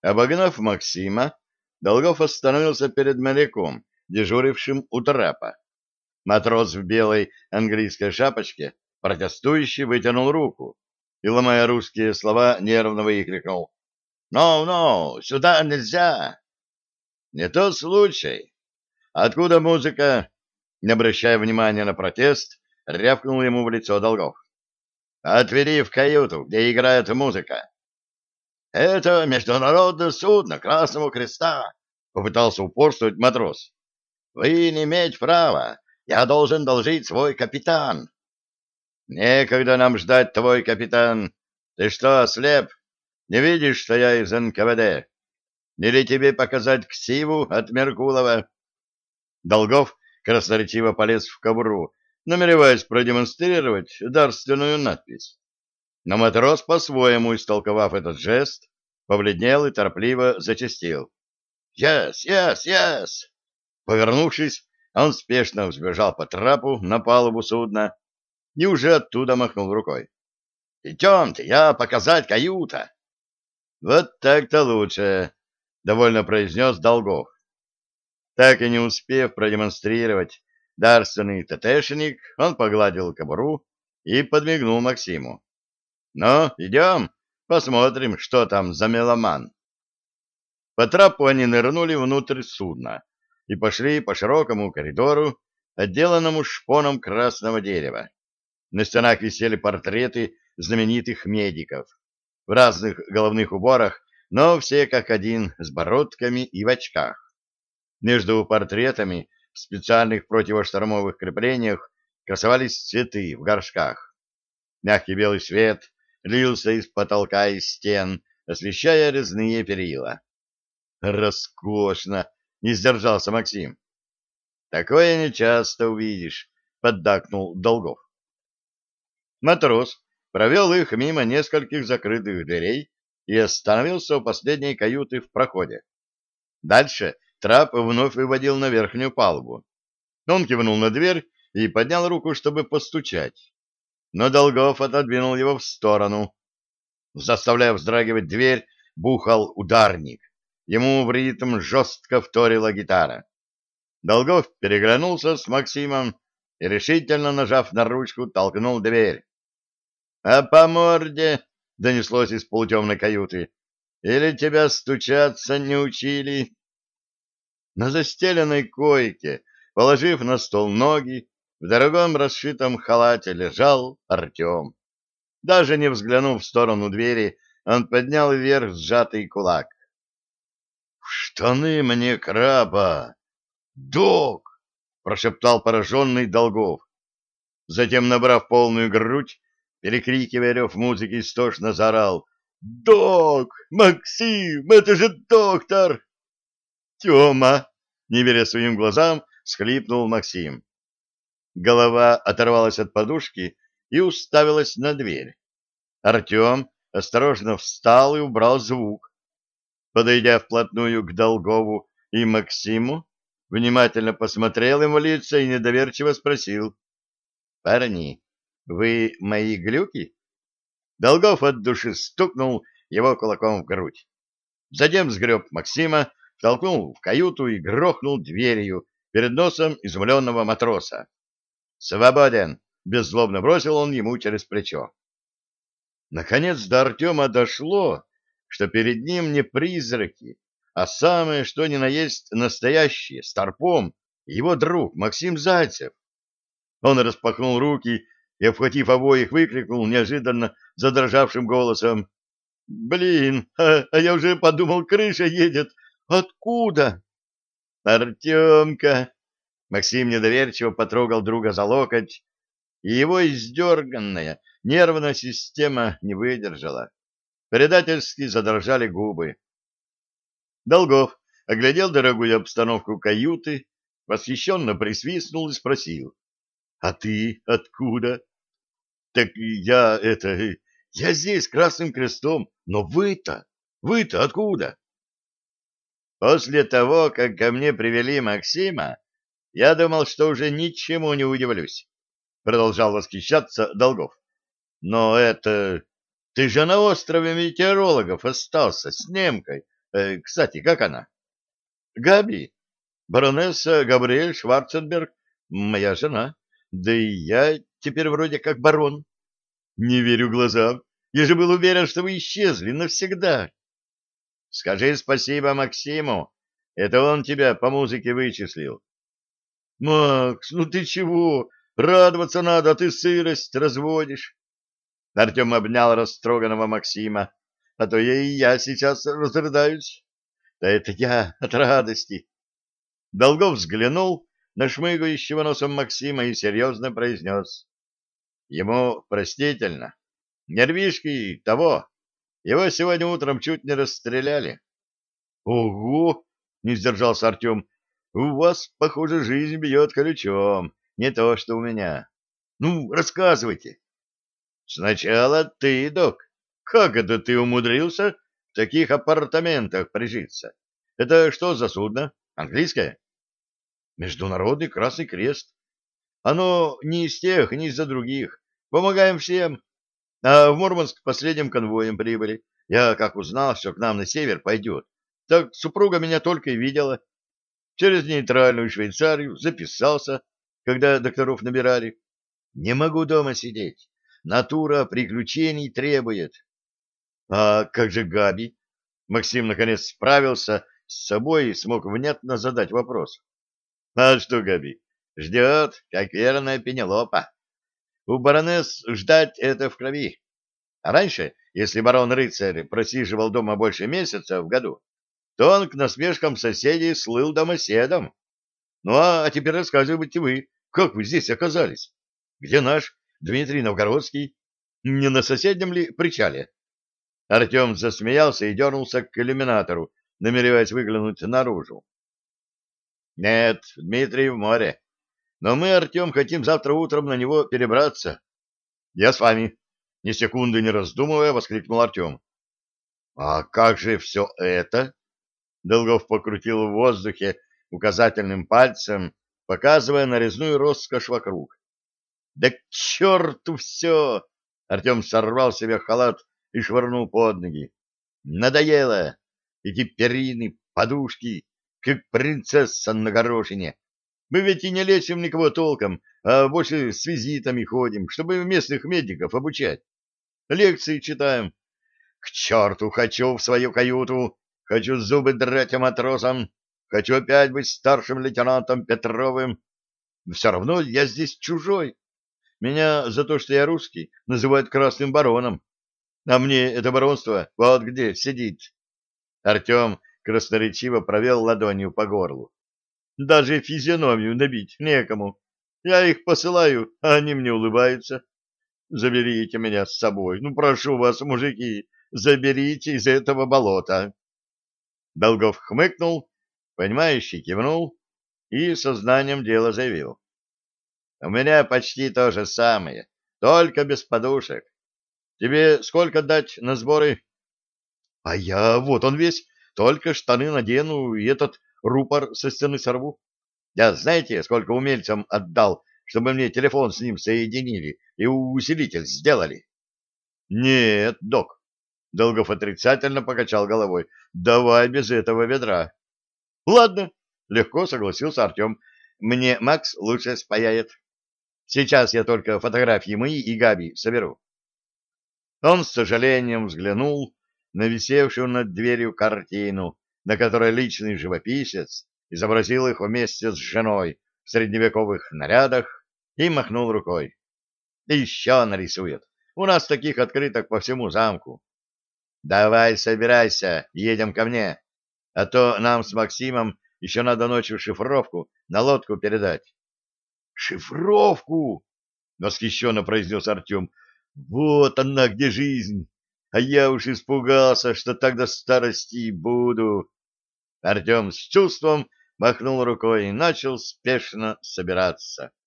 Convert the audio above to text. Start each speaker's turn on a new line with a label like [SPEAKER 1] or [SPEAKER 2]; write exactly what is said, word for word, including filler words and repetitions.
[SPEAKER 1] Обогнав Максима, Долгов остановился перед моряком, дежурившим у трапа. Матрос в белой английской шапочке протестующий вытянул руку и, ломая русские слова, нервно выкрикнул: «No, no, сюда нельзя!» «Не тот случай. Откуда музыка?» Не обращая внимания на протест, рявкнул ему в лицо Долгов. «Отвери в каюту, где играет музыка». «Это международное судно Красного Креста», — попытался упорствовать матрос. «Вы не имеете права. Я должен должить свой капитан». «Некогда нам ждать, твой капитан. Ты что, ослеп? Не видишь, что я из эн ка вэ дэ? Или тебе показать ксиву от Меркулова?» Долгов красноречиво полез в кобуру, намереваясь продемонстрировать дарственную надпись. Но матрос, по-своему истолковав этот жест, побледнел и торопливо зачастил: «Yes, yes, yes!» Повернувшись, он спешно взбежал по трапу на палубу судна и уже оттуда махнул рукой. «Идемте, я показать каюта!» «Вот так-то лучше», — довольно произнес Долгов. Так и не успев продемонстрировать дарственный ТТшник, он погладил кобуру и подмигнул Максиму. «Ну, идем, посмотрим, что там за меломан». По трапу они нырнули внутрь судна и пошли по широкому коридору, отделанному шпоном красного дерева. На стенах висели портреты знаменитых медиков в разных головных уборах, но все как один с бородками и в очках. Между портретами в специальных противоштормовых креплениях красовались цветы в горшках. Мягкий белый свет лился из потолка и стен, освещая резные перила. «Роскошно!» — не сдержался Максим. «Такое нечасто увидишь», — поддакнул Долгов. Матрос провел их мимо нескольких закрытых дверей и остановился у последней каюты в проходе. Дальше трап вновь выводил на верхнюю палубу. Он кивнул на дверь и поднял руку, чтобы постучать. Но Долгов отодвинул его в сторону. Заставляя вздрагивать дверь, бухал ударник. Ему в ритм жестко вторила гитара. Долгов переглянулся с Максимом и, решительно нажав на ручку, толкнул дверь. «А по морде!» — донеслось из полутемной каюты. «Или тебя стучаться не учили?» На застеленной койке, положив на стол ноги, в дорогом расшитом халате лежал Артем. Даже не взглянув в сторону двери, он поднял вверх сжатый кулак. «В штаны мне краба! Док!» — прошептал пораженный Долгов. Затем, набрав полную грудь, перекрикивая рев музыки, истошно заорал: «Док! Максим! Это же доктор!» «Тема!» — не веря своим глазам, схлипнул Максим. Голова оторвалась от подушки и уставилась на дверь. Артем осторожно встал и убрал звук. Подойдя вплотную к Долгову и Максиму, внимательно посмотрел ему в лица и недоверчиво спросил: «Парни, вы мои глюки?» Долгов от души стукнул его кулаком в грудь. Затем сгреб Максима, втолкнул в каюту и грохнул дверью перед носом изумленного матроса. «Свободен!» — беззлобно бросил он ему через плечо. Наконец до Артема дошло, что перед ним не призраки, а самое что ни на есть настоящие, старпом, его друг Максим Зайцев. Он распахнул руки и, обхватив обоих, выкрикнул неожиданно задрожавшим голосом: «Блин, а, а я уже подумал, крыша едет! Откуда?» «Артемка!» Максим недоверчиво потрогал друга за локоть, и его издерганная нервная система не выдержала. Предательски задрожали губы. Долгов оглядел дорогую обстановку каюты, восхищенно присвистнул и спросил: «А ты откуда?» «Так я, это, я здесь, Красным Крестом, но вы-то, вы-то откуда?» «После того, как ко мне привели Максима, я думал, что уже ничему не удивлюсь», — продолжал восхищаться Долгов. «Но это... Ты же на острове метеорологов остался с немкой, Э, кстати, как она? Габи, баронесса Габриэль Шварценберг, моя жена. Да и я теперь вроде как барон. Не верю глазам. Я же был уверен, что вы исчезли навсегда. Скажи спасибо Максиму. Это он тебя по музыке вычислил. Макс, ну ты чего? Радоваться надо, а ты сырость разводишь. Артем обнял растроганного Максима. А то я и я сейчас разрыдаюсь. Да это я от радости. Долгов взглянул на шмыгающего носом Максима и серьезно произнес. Ему простительно. Нервишки того. Его сегодня утром чуть не расстреляли. — Ого! — не сдержался Артем. — У вас, похоже, жизнь бьет ключом. Не то, что у меня. Ну, рассказывайте. — Сначала ты, док. Как это ты умудрился в таких апартаментах прижиться? Это что за судно? Английское? — Международный Красный Крест. Оно не из тех, не из-за других. Помогаем всем. А в Мурманск последним конвоем прибыли. Я как узнал, что к нам на север пойдет, так супруга меня только и видела. Через нейтральную Швейцарию записался, когда докторов набирали. Не могу дома сидеть. Натура приключений требует. А как же Габи? Максим наконец справился с собой и смог внятно задать вопрос. А что Габи? Ждет, как верная Пенелопа. У баронесс ждать это в крови. А раньше, если барон-рыцарь просиживал дома больше месяца в году, то он к насмешкам соседей слыл домоседом. Ну а теперь рассказывайте вы, как вы здесь оказались? Где наш Дмитрий Новгородский? Не на соседнем ли причале? Артем засмеялся и дернулся к иллюминатору, намереваясь выглянуть наружу. Нет, Дмитрий в море. Но мы, Артем, хотим завтра утром на него перебраться. Я с вами. Ни секунды не раздумывая, воскликнул Артем. А как же все это? Долгов покрутил в воздухе указательным пальцем, показывая нарезную роскошь вокруг. Да к черту все! Артем сорвал себе халат и швырнул под ноги. Надоело! Эти перины, подушки, как принцесса на горошине. Мы ведь и не лечим никого толком, а больше с визитами ходим, чтобы местных медиков обучать. Лекции читаем. К черту хочу в свою каюту, хочу зубы драть матросам, хочу опять быть старшим лейтенантом Петровым. Но все равно я здесь чужой. Меня за то, что я русский, называют красным бароном. А мне это баронство вот где сидит. Артем красноречиво провел ладонью по горлу. Даже физиономию набить некому. Я их посылаю, а они мне улыбаются. Заберите меня с собой. Ну, прошу вас, мужики, заберите из этого болота. Долгов хмыкнул, понимающий кивнул и сознанием дела заявил. У меня почти то же самое, только без подушек. Тебе сколько дать на сборы? А я, вот он весь, только штаны надену и этот рупор со стены сорву. Я знаете, сколько умельцам отдал, чтобы мне телефон с ним соединили и усилитель сделали? Нет, док. Долгов отрицательно покачал головой. Давай без этого ведра. Ладно, легко согласился Артем. Мне Макс лучше спаяет. Сейчас я только фотографии мои и Габи соберу. Он с сожалением взглянул на висевшую над дверью картину, на которой личный живописец изобразил их вместе с женой в средневековых нарядах и махнул рукой. Еще нарисует. У нас таких открыток по всему замку. Давай, собирайся, едем ко мне, а то нам с Максимом еще надо ночью шифровку на лодку передать. Шифровку! Восхищенно произнес Артем. Вот она где жизнь! А я уж испугался, что так до старости буду. Артем с чувством махнул рукой и начал спешно собираться.